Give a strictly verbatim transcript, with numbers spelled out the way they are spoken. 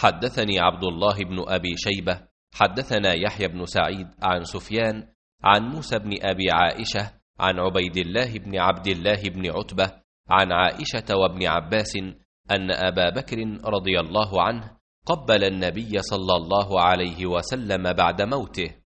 حدثني عبد الله بن أبي شيبة حدثنا يحيى بن سعيد عن سفيان عن موسى بن أبي عائشة عن عبيد الله بن عبد الله بن عتبة عن عائشة وابن عباس أن أبا بكر رضي الله عنه قبل النبي صلى الله عليه وسلم بعد موته،